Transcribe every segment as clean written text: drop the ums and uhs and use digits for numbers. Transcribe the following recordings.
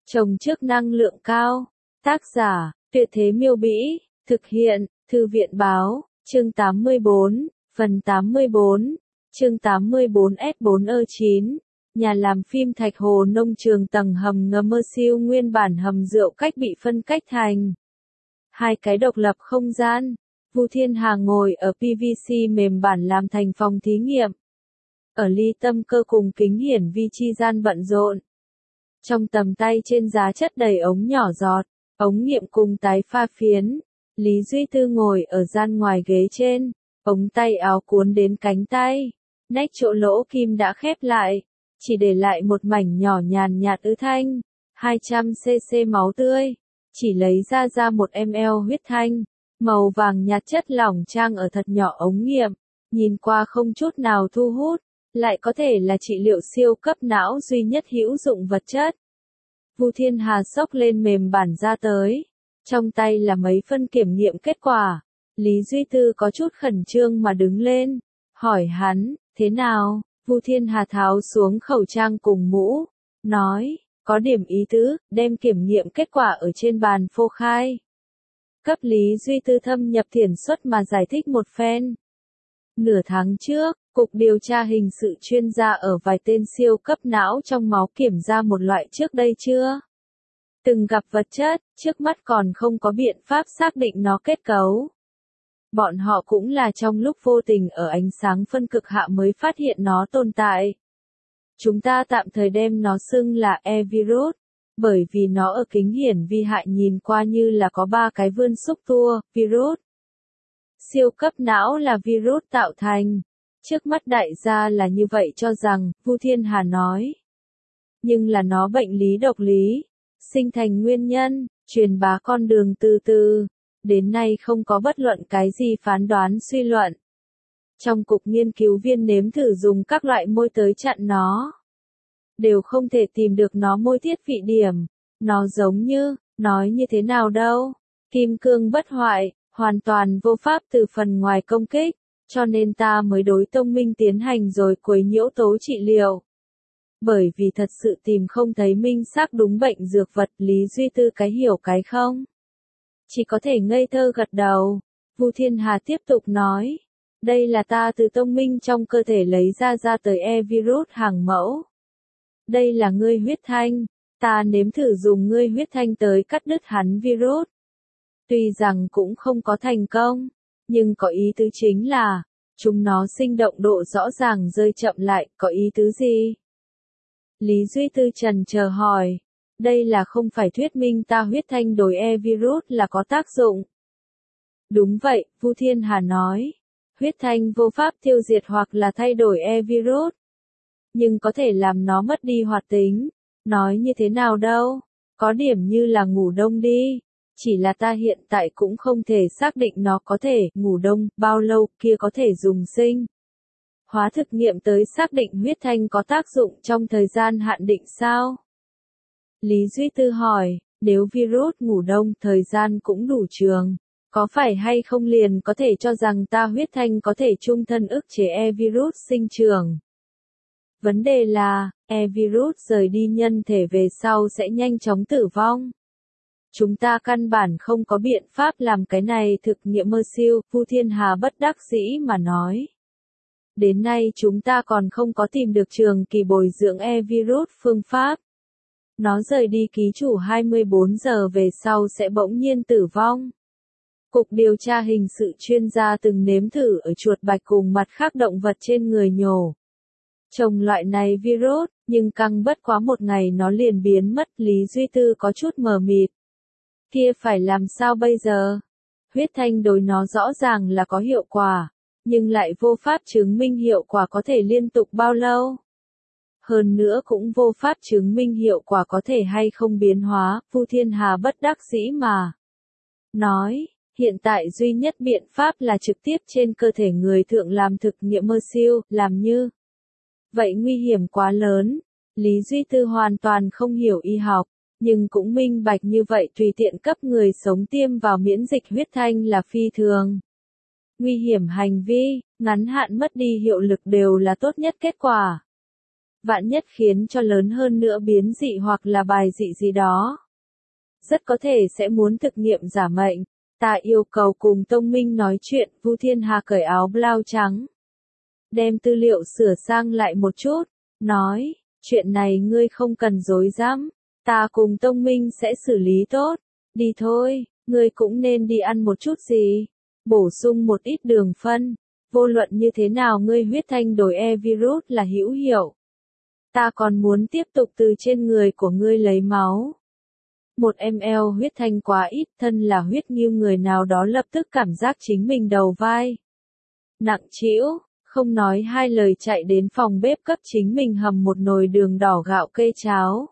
Trồng trước năng lượng cao. Tác giả, Tuyệt Thế Miêu Bĩ. Thực hiện, Thư viện Báo. Chương 84, phần 84. Chương 84 S4E9. Nhà làm phim Thạch Hồ Nông Trường tầng hầm ngầm mơ siêu nguyên bản hầm rượu cách bị phân cách thành hai cái độc lập không gian. Vu Thiên Hà ngồi ở PVC mềm bản làm thành phòng thí nghiệm. Ở ly tâm cơ cùng kính hiển vi chi gian bận rộn. Trong tầm tay trên giá chất đầy ống nhỏ giọt, ống nghiệm cùng tái pha phiến. Lý Duy Tư ngồi ở gian ngoài ghế trên, ống tay áo cuốn đến cánh tay. Nách chỗ lỗ kim đã khép lại, chỉ để lại một mảnh nhỏ nhàn nhạt ứ thanh. 200cc máu tươi, chỉ lấy ra 1 ml huyết thanh, màu vàng nhạt chất lỏng trang ở thật nhỏ ống nghiệm, nhìn qua không chút nào thu hút, lại có thể là trị liệu siêu cấp não duy nhất hữu dụng vật chất. Vu Thiên Hà xốc lên mềm bản ra tới, trong tay là mấy phân kiểm nghiệm kết quả. Lý Duy Tư có chút khẩn trương mà đứng lên, hỏi hắn, thế nào? Vu Thiên Hà tháo xuống khẩu trang cùng mũ, nói, có điểm ý tứ, đem kiểm nghiệm kết quả ở trên bàn phô khai. Cấp Lý Duy Tư thâm nhập thiển xuất mà giải thích một phen. Nửa tháng trước, Cục Điều tra Hình sự chuyên gia ở vài tên siêu cấp não trong máu kiểm ra một loại trước đây chưa từng gặp vật chất, trước mắt còn không có biện pháp xác định nó kết cấu. Bọn họ cũng là trong lúc vô tình ở ánh sáng phân cực hạ mới phát hiện nó tồn tại. Chúng ta tạm thời đem nó xưng là E-virus, bởi vì nó ở kính hiển vi hại nhìn qua như là có 3 cái vươn xúc tua, virus. Siêu cấp não là virus tạo thành. Trước mắt đại gia là như vậy cho rằng, Vu Thiên Hà nói. Nhưng là nó bệnh lý độc lý, sinh thành nguyên nhân, truyền bá con đường từ từ. Đến nay không có bất luận cái gì phán đoán suy luận. Trong cục nghiên cứu viên nếm thử dùng các loại môi tới chặn nó, đều không thể tìm được nó môi tiết vị điểm. Nó giống như, nói như thế nào đâu, kim cương bất hoại, hoàn toàn vô pháp từ phần ngoài công kích, cho nên ta mới đối Tông Minh tiến hành rồi quấy nhiễu tố trị liệu. Bởi vì thật sự tìm không thấy minh xác đúng bệnh dược vật. Lý Duy Tư cái hiểu cái không, chỉ có thể ngây thơ gật đầu. Vu Thiên Hà tiếp tục nói, đây là ta từ Tông Minh trong cơ thể lấy ra tới E-virus hàng mẫu. Đây là ngươi huyết thanh, ta nếm thử dùng ngươi huyết thanh tới cắt đứt hắn virus. Tuy rằng cũng không có thành công, nhưng có ý tứ chính là, chúng nó sinh động độ rõ ràng rơi chậm lại, có ý tứ gì? Lý Duy Tư trần chờ hỏi, đây là không phải thuyết minh ta huyết thanh đối E-virus là có tác dụng. Đúng vậy, Vu Thiên Hà nói, huyết thanh vô pháp tiêu diệt hoặc là thay đổi E-virus, nhưng có thể làm nó mất đi hoạt tính. Nói như thế nào đâu, có điểm như là ngủ đông đi. Chỉ là ta hiện tại cũng không thể xác định nó có thể ngủ đông bao lâu kia có thể dùng sinh hóa thực nghiệm tới xác định huyết thanh có tác dụng trong thời gian hạn định sao? Lý Duy Tư hỏi, nếu virus ngủ đông thời gian cũng đủ trường, có phải hay không liền có thể cho rằng ta huyết thanh có thể trung thân ức chế E-virus sinh trưởng? Vấn đề là, E-virus rời đi nhân thể về sau sẽ nhanh chóng tử vong. Chúng ta căn bản không có biện pháp làm cái này thực nghiệm mơ siêu, Vu Thiên Hà bất đắc dĩ mà nói. Đến nay chúng ta còn không có tìm được trường kỳ bồi dưỡng E-virus phương pháp. Nó rời đi ký chủ 24 giờ về sau sẽ bỗng nhiên tử vong. Cục Điều tra Hình sự chuyên gia từng nếm thử ở chuột bạch cùng mặt khác động vật trên người nhổ trồng loại này virus, nhưng căng bất quá một ngày nó liền biến mất. Lý Duy Tư có chút mờ mịt. Kia phải làm sao bây giờ? Huyết thanh đối nó rõ ràng là có hiệu quả, nhưng lại vô pháp chứng minh hiệu quả có thể liên tục bao lâu. Hơn nữa cũng vô pháp chứng minh hiệu quả có thể hay không biến hóa. Vu Thiên Hà bất đắc dĩ mà nói, hiện tại duy nhất biện pháp là trực tiếp trên cơ thể người thượng làm thực nghiệm mơ siêu, làm như vậy nguy hiểm quá lớn. Lý Duy Tư hoàn toàn không hiểu y học, nhưng cũng minh bạch như vậy tùy tiện cấp người sống tiêm vào miễn dịch huyết thanh là phi thường nguy hiểm hành vi, ngắn hạn mất đi hiệu lực đều là tốt nhất kết quả. vạn nhất khiến cho lớn hơn nữa biến dị hoặc là bài dị gì đó. Rất có thể sẽ muốn thực nghiệm giả mệnh. Ta yêu cầu cùng Tông Minh nói chuyện. Vu Thiên Hà cởi áo blau trắng, đem tư liệu sửa sang lại một chút, nói, chuyện này ngươi không cần rối rắm, ta cùng Tông Minh sẽ xử lý tốt, đi thôi, ngươi cũng nên đi ăn một chút gì, bổ sung một ít đường phân, vô luận như thế nào ngươi huyết thanh đổi virus là hữu hiệu. Ta còn muốn tiếp tục từ trên người của ngươi lấy máu. 1 ml huyết thanh quá ít, thân là huyết nghiêu người nào đó lập tức cảm giác chính mình đầu vai nặng trĩu, không nói hai lời chạy đến phòng bếp cấp chính mình hầm một nồi đường đỏ gạo kê cháo.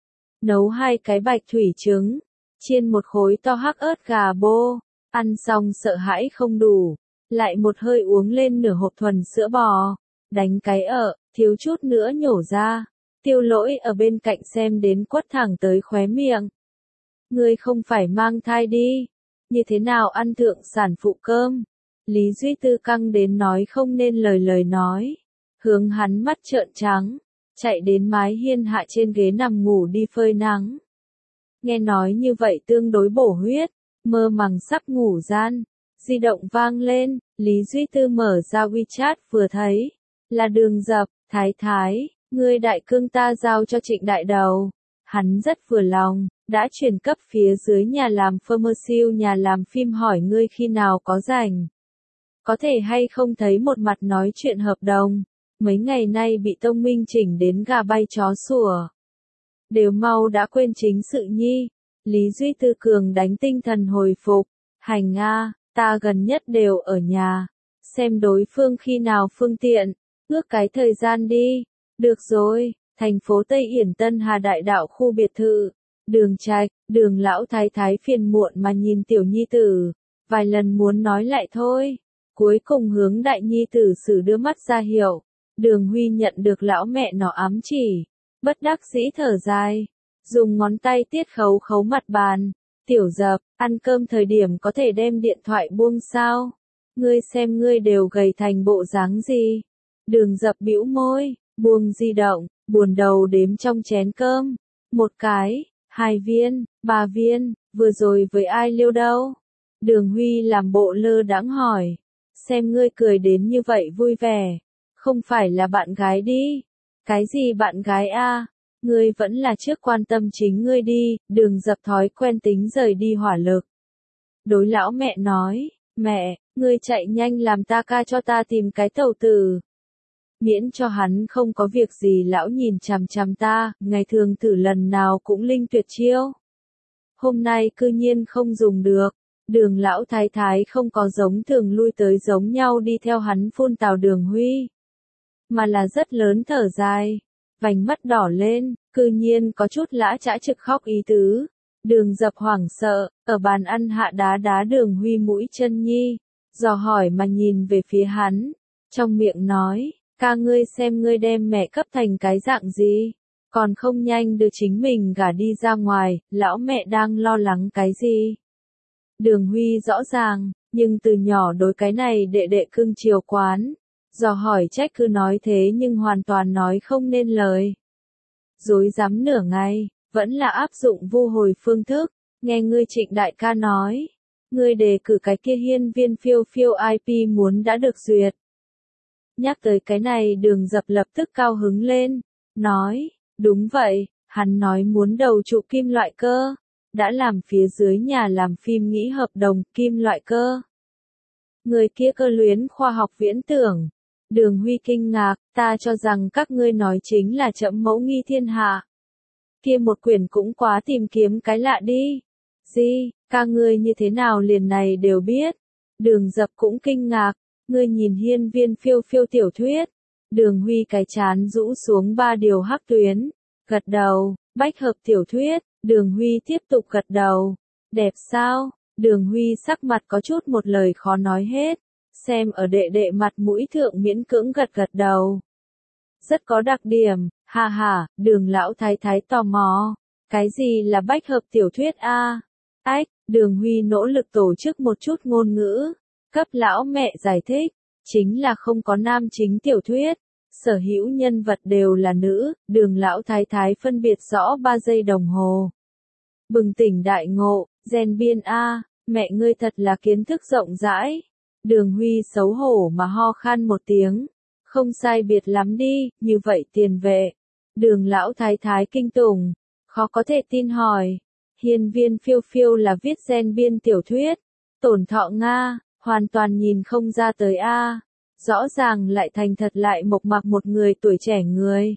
Nấu 2 cái bạch thủy trứng, chiên một khối to hắc ớt gà bô, ăn xong sợ hãi không đủ, lại một hơi uống lên nửa hộp thuần sữa bò, đánh cái thiếu chút nữa nhổ ra. Tiêu Lỗi ở bên cạnh xem đến quất thẳng tới khóe miệng. Ngươi không phải mang thai đi, như thế nào ăn thượng sản phụ cơm? Lý Duy Tư căng đến nói không nên lời nói, hướng hắn mắt trợn trắng, chạy đến mái hiên hạ trên ghế nằm ngủ đi phơi nắng. Nghe nói như vậy tương đối bổ huyết, mơ màng sắp ngủ gian, di động vang lên, Lý Duy Tư mở ra WeChat vừa thấy, là Đường Dập, thái, ngươi đại cương ta giao cho Trịnh đại đầu. Hắn rất vừa lòng, đã chuyển cấp phía dưới nhà làm pharmaceutical nhà làm phim hỏi ngươi khi nào có rảnh. Có thể hay không thấy một mặt nói chuyện hợp đồng, mấy ngày nay bị Tông Minh chỉnh đến gà bay chó sủa. Đều mau đã quên chính sự nhi, Lý Duy Tư cường đánh tinh thần hồi phục, hành a, ta gần nhất đều ở nhà, xem đối phương khi nào phương tiện, ước cái thời gian đi, được rồi. Thành phố Tây Yển Tân Hà Đại Đạo khu biệt thự, Đường Trạch, Đường lão thái phiền muộn mà nhìn tiểu nhi tử, vài lần muốn nói lại thôi, cuối cùng hướng đại nhi tử sử đưa mắt ra hiệu. Đường Huy nhận được lão mẹ nó ám chỉ, bất đắc dĩ thở dài, dùng ngón tay tiết khấu mặt bàn. Tiểu Dập, ăn cơm thời điểm có thể đem điện thoại buông sao? Ngươi xem ngươi đều gầy thành bộ dáng gì? Đường Dập bĩu môi, buông di động, buồn đầu đếm trong chén cơm. 1 cái, 2 viên, 3 viên, vừa rồi với ai liêu đâu? Đường Huy làm bộ lơ đãng hỏi. Xem ngươi cười đến như vậy vui vẻ. Không phải là bạn gái đi. Cái gì bạn gái a? Ngươi vẫn là trước quan tâm chính ngươi đi. Đường Dập thói quen tính rời đi hỏa lực. Đối lão mẹ nói, mẹ, ngươi chạy nhanh làm ta ca cho ta tìm cái tẩu tử. Miễn cho hắn không có việc gì lão nhìn chằm chằm ta, ngày thường thử lần nào cũng linh tuyệt chiêu. Hôm nay cư nhiên không dùng được, Đường lão thái không có giống thường lui tới giống nhau đi theo hắn phun tào Đường Huy, mà là rất lớn thở dài, vành mắt đỏ lên, cư nhiên có chút lã chã trực khóc ý tứ. Đường Dập hoảng sợ, ở bàn ăn hạ đá Đường Huy mũi chân nhi, dò hỏi mà nhìn về phía hắn, trong miệng nói, ca ngươi xem ngươi đem mẹ cấp thành cái dạng gì, còn không nhanh đưa chính mình gả đi ra ngoài, lão mẹ đang lo lắng cái gì. Đường Huy rõ ràng, nhưng từ nhỏ đối cái này đệ đệ cưng chiều quán, dò hỏi trách cứ nói thế nhưng hoàn toàn nói không nên lời. Dối rắm nửa ngày, vẫn là áp dụng vu hồi phương thức, nghe ngươi Trịnh đại ca nói, ngươi đề cử cái kia hiên viên phiêu IP muốn đã được duyệt. Nhắc tới cái này Đường Dập lập tức cao hứng lên, nói, đúng vậy, hắn nói muốn đầu trụ kim loại cơ, đã làm phía dưới nhà làm phim nghĩ hợp đồng kim loại cơ. Người kia cơ luyến khoa học viễn tưởng. Đường Huy kinh ngạc, ta cho rằng các ngươi nói chính là Trẫm mẫu nghi thiên hạ. Kia một quyển cũng quá tìm kiếm cái lạ đi. Gì, ca ngươi như thế nào liền này đều biết. Đường Dập cũng kinh ngạc, ngươi nhìn hiên viên phiêu tiểu thuyết. Đường Huy cái chán rũ xuống 3 điều hắc tuyến, gật đầu, bách hợp tiểu thuyết. Đường Huy tiếp tục gật đầu. Đẹp sao? Đường Huy sắc mặt có chút một lời khó nói hết. Xem ở đệ đệ mặt mũi thượng miễn cưỡng gật đầu. Rất có đặc điểm, ha, Đường lão thái tò mò. Cái gì là bách hợp tiểu thuyết a? Ách, Đường Huy nỗ lực tổ chức một chút ngôn ngữ, cấp lão mẹ giải thích, chính là không có nam chính tiểu thuyết, sở hữu nhân vật đều là nữ, Đường lão thái thái phân biệt rõ 3 giây đồng hồ. Bừng tỉnh đại ngộ, Gen Biên a, mẹ ngươi thật là kiến thức rộng rãi. Đường Huy xấu hổ mà ho khan một tiếng. Không sai biệt lắm đi, như vậy tiền vệ. Đường lão thái thái kinh tủng, khó có thể tin hỏi. Hiên Viên Phiêu Phiêu là viết Gen Biên tiểu thuyết. Tổn Thọ Nga, hoàn toàn nhìn không ra tới a. Rõ ràng lại thành thật lại mộc mạc một người tuổi trẻ người.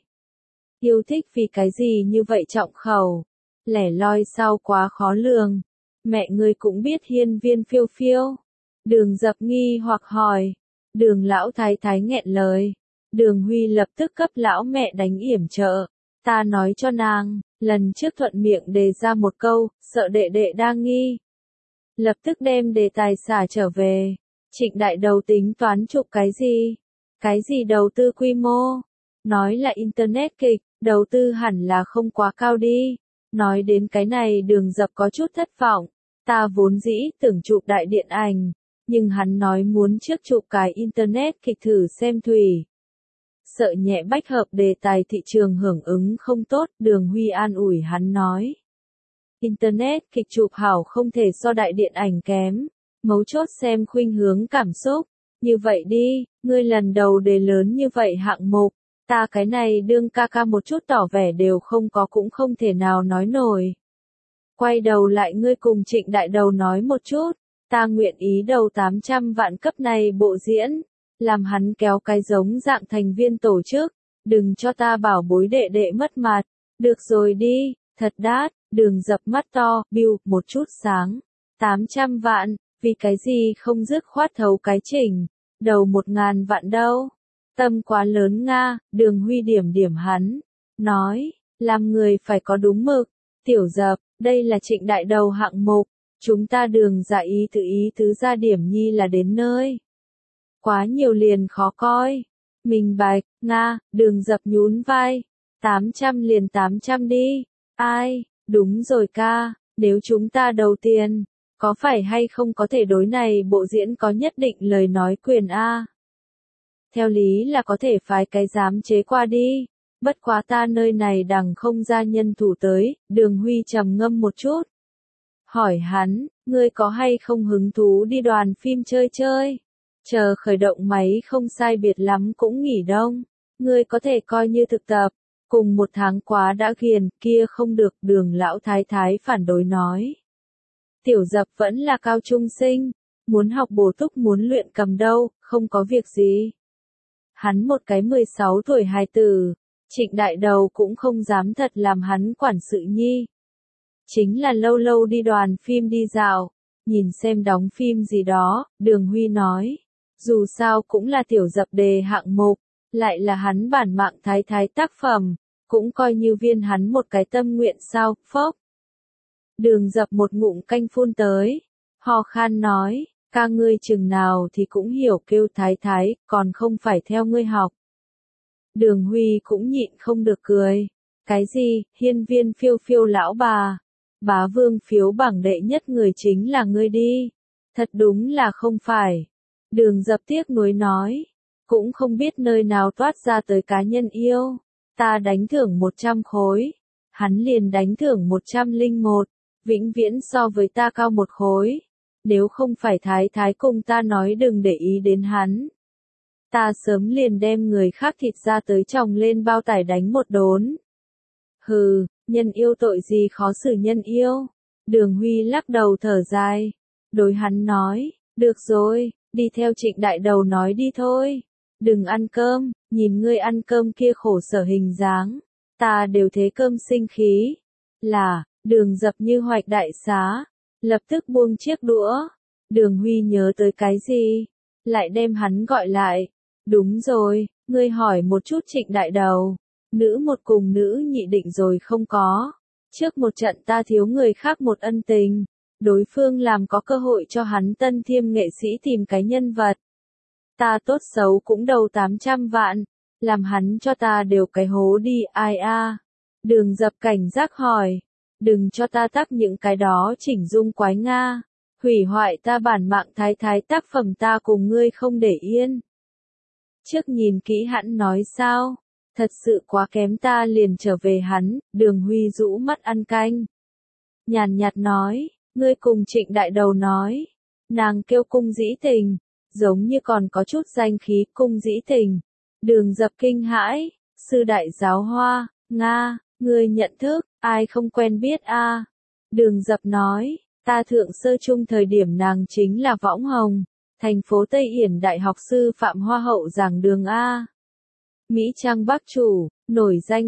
Yêu thích vì cái gì như vậy trọng khẩu. Lẻ loi sao quá khó lường. Mẹ ngươi cũng biết Hiên Viên Phiêu Phiêu. Đường Dập nghi hoặc hỏi. Đường lão thái thái nghẹn lời. Đường Huy lập tức cấp lão mẹ đánh yểm trợ. Ta nói cho nàng, lần trước thuận miệng đề ra một câu, sợ đệ đệ đang nghi. Lập tức đem đề tài xả trở về. Trịnh đại đầu tính toán chụp cái gì? Cái gì đầu tư quy mô? Nói là internet kịch, đầu tư hẳn là không quá cao đi. Nói đến cái này Đường Dập có chút thất vọng. Ta vốn dĩ tưởng chụp đại điện ảnh, nhưng hắn nói muốn trước chụp cái internet kịch thử xem thủy. Sợ nhẹ bách hợp đề tài thị trường hưởng ứng không tốt, Đường Huy an ủi hắn nói. Internet kịch chụp hảo không thể so đại điện ảnh kém, mấu chốt xem khuynh hướng cảm xúc. Như vậy đi, ngươi lần đầu đề lớn như vậy hạng mục, ta cái này đương ca ca một chút tỏ vẻ đều không có cũng không thể nào nói nổi. Quay đầu lại ngươi cùng Trịnh đại đầu nói một chút, ta nguyện ý đầu 800 vạn cấp này bộ diễn, làm hắn kéo cái giống dạng thành viên tổ chức, đừng cho ta bảo bối đệ đệ mất mặt, được rồi đi, thật đát, Đường Dập mắt to, biu, một chút sáng, 800 vạn, vì cái gì không dứt khoát thấu cái chỉnh, đầu 1000 vạn đâu, tâm quá lớn nga, Đường Huy điểm điểm hắn, nói, làm người phải có đúng mực, Tiểu Dập, đây là Trịnh đại đầu hạng mục, chúng ta Đường ra ý tứ ra điểm nhi là đến nơi. Quá nhiều liền khó coi. Minh bạch, Nga, Đường Dập nhún vai. 800 liền 800 đi. Ai, đúng rồi ca, nếu chúng ta đầu tiền, có phải hay không có thể đối này bộ diễn có nhất định lời nói quyền a? Theo lý là có thể phái cái giám chế qua đi. Bất quá ta nơi này đằng không ra nhân thủ tới, Đường Huy trầm ngâm một chút. Hỏi hắn, ngươi có hay không hứng thú đi đoàn phim chơi chơi? Chờ khởi động máy không sai biệt lắm cũng nghỉ đông. Ngươi có thể coi như thực tập. Cùng 1 tháng quá đã ghiền, kia không được, Đường lão thái thái phản đối nói. Tiểu Dập vẫn là cao trung sinh, muốn học bổ túc muốn luyện cầm đâu, không có việc gì. Hắn một cái 16 tuổi hài tử, Trịnh đại đầu cũng không dám thật làm hắn quản sự nhi. Chính là lâu lâu đi đoàn phim đi dạo, nhìn xem đóng phim gì đó, Đường Huy nói. Dù sao cũng là Tiểu Dập đề hạng mục, lại là hắn bản mạng thái thái tác phẩm, cũng coi như viên hắn một cái tâm nguyện sao, phốc. Đường Dập một ngụm canh phun tới, ho khan nói, ca ngươi chừng nào thì cũng hiểu kêu thái thái, còn không phải theo ngươi học. Đường Huy cũng nhịn không được cười, cái gì, Hiên Viên Phiêu Phiêu lão bà, bá vương phiếu bảng đệ nhất người chính là ngươi đi, thật đúng là không phải. Đường Dập tiếc nuối nói, cũng không biết nơi nào toát ra tới cá nhân yêu, ta đánh thưởng 100 khối, hắn liền đánh thưởng 101, vĩnh viễn so với ta cao 1 khối, nếu không phải thái thái cùng ta nói đừng để ý đến hắn. Ta sớm liền đem người khác thịt ra tới chồng lên bao tải đánh một đốn. Hừ, nhân yêu tội gì khó xử nhân yêu. Đường Huy lắc đầu thở dài, đối hắn nói, được rồi. Đi theo Trịnh đại đầu nói đi thôi. Đừng ăn cơm, nhìn ngươi ăn cơm kia khổ sở hình dáng. Ta đều thế cơm sinh khí. Là, Đường Dập như hoạch đại xá. Lập tức buông chiếc đũa. Đường Huy nhớ tới cái gì? Lại đem hắn gọi lại. Đúng rồi, ngươi hỏi một chút Trịnh đại đầu. Nữ một cùng nữ nhị định rồi không có. Trước một trận ta thiếu người khác một ân tình. Đối phương làm có cơ hội cho hắn Tân Thiêm nghệ sĩ tìm cái nhân vật. Ta tốt xấu cũng đầu 800 vạn, làm hắn cho ta đều cái hố đi, ai a. Đường Dập cảnh giác hỏi, đừng cho ta tắc những cái đó chỉnh dung quái Nga, hủy hoại ta bản mạng thái thái tác phẩm ta cùng ngươi không để yên. Trước nhìn kỹ hẵng nói sao? Thật sự quá kém ta liền trở về hắn, Đường Huy rũ mắt ăn canh. Nhàn nhạt nói, ngươi cùng Trịnh Đại Đầu nói. Nàng kêu Cung Dĩ Tình, giống như còn có chút danh khí Cung Dĩ Tình. Đường Dập kinh hãi, sư đại giáo hoa, Nga, ngươi nhận thức, ai không quen biết a? Đường Dập nói, ta thượng sơ chung thời điểm nàng chính là võng hồng, thành phố Tây Yển Đại học sư phạm hoa hậu giảng đường a. Mỹ Trang Bắc chủ, nổi danh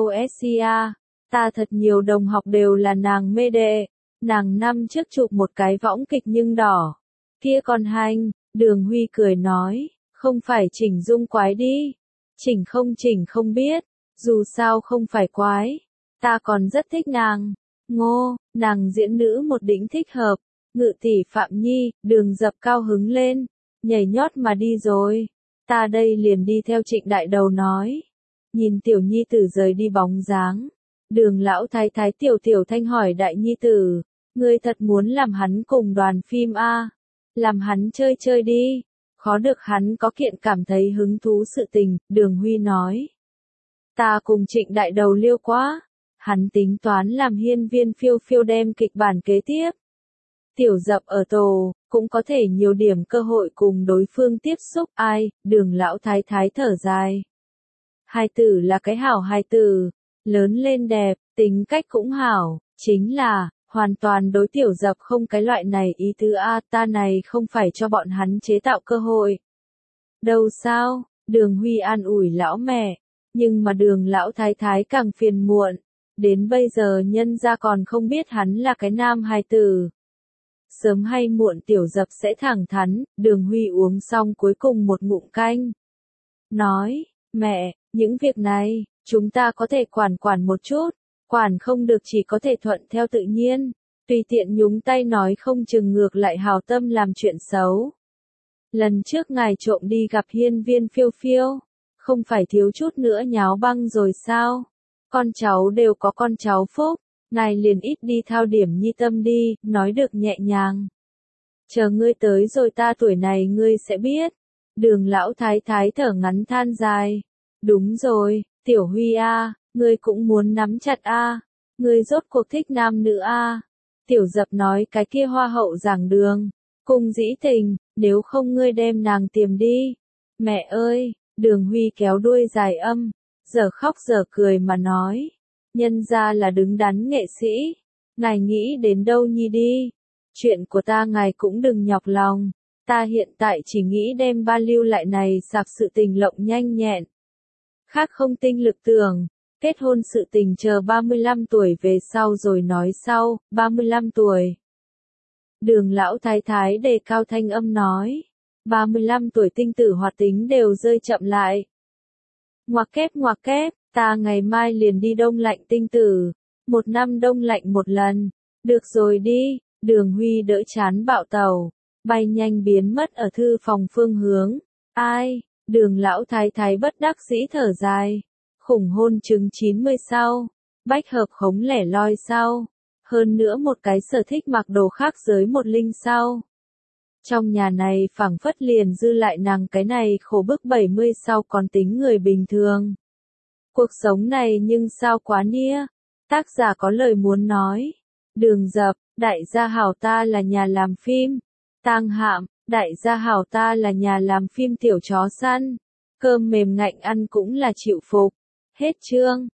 COSCA, ta thật nhiều đồng học đều là nàng mê đệ, nàng năm trước chụp một cái võng kịch nhưng đỏ, kia còn hành, Đường Huy cười nói, không phải chỉnh dung quái đi, chỉnh không biết, dù sao không phải quái, ta còn rất thích nàng, Ngô, nàng diễn nữ một đỉnh thích hợp, Ngự tỷ Phạm Nhi, Đường Dập cao hứng lên, nhảy nhót mà đi rồi. Ta đây liền đi theo Trịnh Đại Đầu nói. Nhìn tiểu nhi tử rời đi bóng dáng. Đường lão thái thái tiểu thanh hỏi đại nhi tử. Ngươi thật muốn làm hắn cùng đoàn phim a? Làm hắn chơi chơi đi. Khó được hắn có kiện cảm thấy hứng thú sự tình, Đường Huy nói. Ta cùng Trịnh Đại Đầu liêu quá. Hắn tính toán làm hiên viên phiêu phiêu đem kịch bản kế tiếp. Tiểu Dập ở tổ, cũng có thể nhiều điểm cơ hội cùng đối phương tiếp xúc ai, Đường lão thái thái thở dài. Hài tử là cái hảo hài tử, lớn lên đẹp, tính cách cũng hảo, chính là, hoàn toàn đối Tiểu Dập không cái loại này ý tứ a, ta này không phải cho bọn hắn chế tạo cơ hội. Đâu sao, Đường Huy an ủi lão mẹ, nhưng mà Đường lão thái thái càng phiền muộn, đến bây giờ nhân gia còn không biết hắn là cái nam hài tử. Sớm hay muộn Tiểu Dập sẽ thẳng thắn, Đường Huy uống xong cuối cùng một ngụm canh. Nói, mẹ, những việc này, chúng ta có thể quản một chút, quản không được chỉ có thể thuận theo tự nhiên, tùy tiện nhúng tay nói không chừng ngược lại hào tâm làm chuyện xấu. Lần trước ngài trộm đi gặp hiên viên phiêu phiêu, không phải thiếu chút nữa nháo băng rồi sao? Con cháu đều có con cháu phúc. Ngài liền ít đi thao điểm nhi tâm đi, nói được nhẹ nhàng. Chờ ngươi tới rồi ta tuổi này ngươi sẽ biết. Đường lão thái thái thở ngắn than dài. Đúng rồi, Tiểu Huy a, ngươi cũng muốn nắm chặt a, ngươi rốt cuộc thích nam nữ a. Tiểu Dập nói cái kia hoa hậu giảng đường, Cung Dĩ Tình, nếu không ngươi đem nàng tiềm đi. Mẹ ơi, Đường Huy kéo đuôi dài âm, giờ khóc giờ cười mà nói. Nhân ra là đứng đắn nghệ sĩ, ngài nghĩ đến đâu nhi đi, chuyện của ta ngài cũng đừng nhọc lòng, ta hiện tại chỉ nghĩ đem ba lưu lại này sạc sự tình lộng nhanh nhẹn. Khác không tinh lực tưởng, kết hôn sự tình chờ 35 tuổi về sau rồi nói sau, 35 tuổi. Đường lão thái thái đề cao thanh âm nói, 35 tuổi tinh tử hoạt tính đều rơi chậm lại. Ngoặc kép. Ta ngày mai liền đi đông lạnh tinh tử, 1 năm đông lạnh một lần, được rồi đi, Đường Huy đỡ chán bạo tàu, bay nhanh biến mất ở thư phòng phương hướng, ai, Đường lão thái thái bất đắc dĩ thở dài, khủng hôn chứng 90 sau, bách hợp khống lẻ loi sau, hơn nữa một cái sở thích mặc đồ khác giới một linh sau. Trong nhà này phảng phất liền dư lại nàng cái này khổ bức 70 sau còn tính người bình thường. Cuộc sống này nhưng sao quá nia, tác giả có lời muốn nói. Đường Dập, đại gia hảo ta là nhà làm phim. Tang Hạm, đại gia hảo ta là nhà làm phim tiểu chó săn. Cơm mềm ngạnh ăn cũng là chịu phục. Hết chương.